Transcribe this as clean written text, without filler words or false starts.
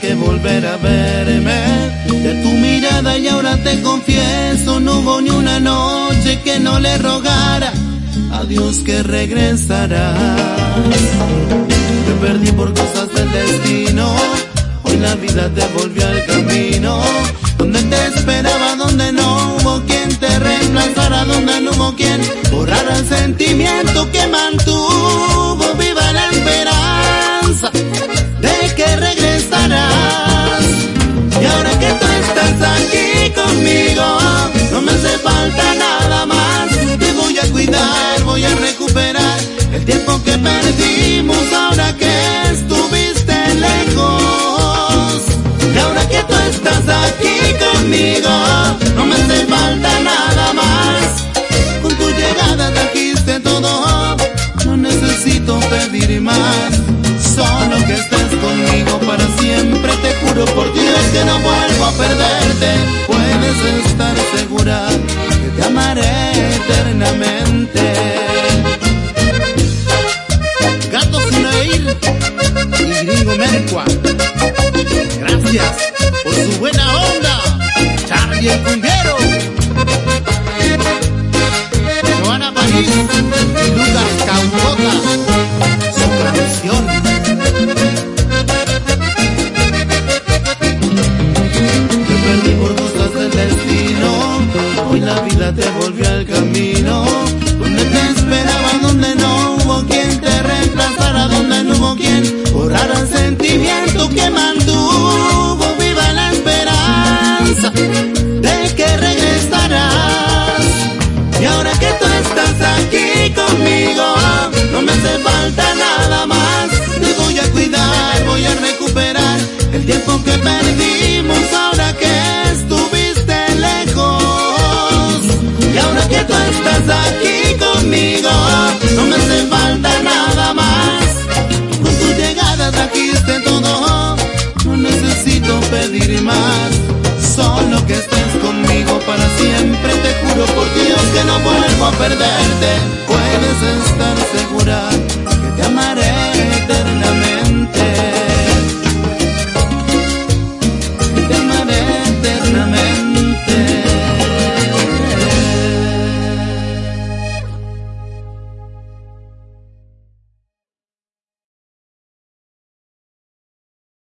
que volver a verme. De tu mirada y ahora te confieso, no hubo ni una noche que no le rogara a Dios que regresará. Te perdí por cosas del destino, hoy la vida te volvió al camino. Donde te esperaba, donde no hubo quien te reemplazara, donde no hubo quien borrara el sentimiento que mantuvo viva la esperanza de que regresarás. Y ahora que tú estás aquí conmigo, no me hace falta nada más. Te voy a cuidar, voy a recuperar el tiempo que perdimos ahora que estuviste lejos. Y ahora que tú estás aquí conmigo, no me hace falta nada más. Con tu llegada trajiste todo, no necesito pedir más. Solo que estés conmigo para siempre, te juro por Dios que no vuelvo a perderte. Puedes estar segura que te amaré eternamente. Gato Sineir y Gringo Mercua, gracias por su buena onda. Charlie el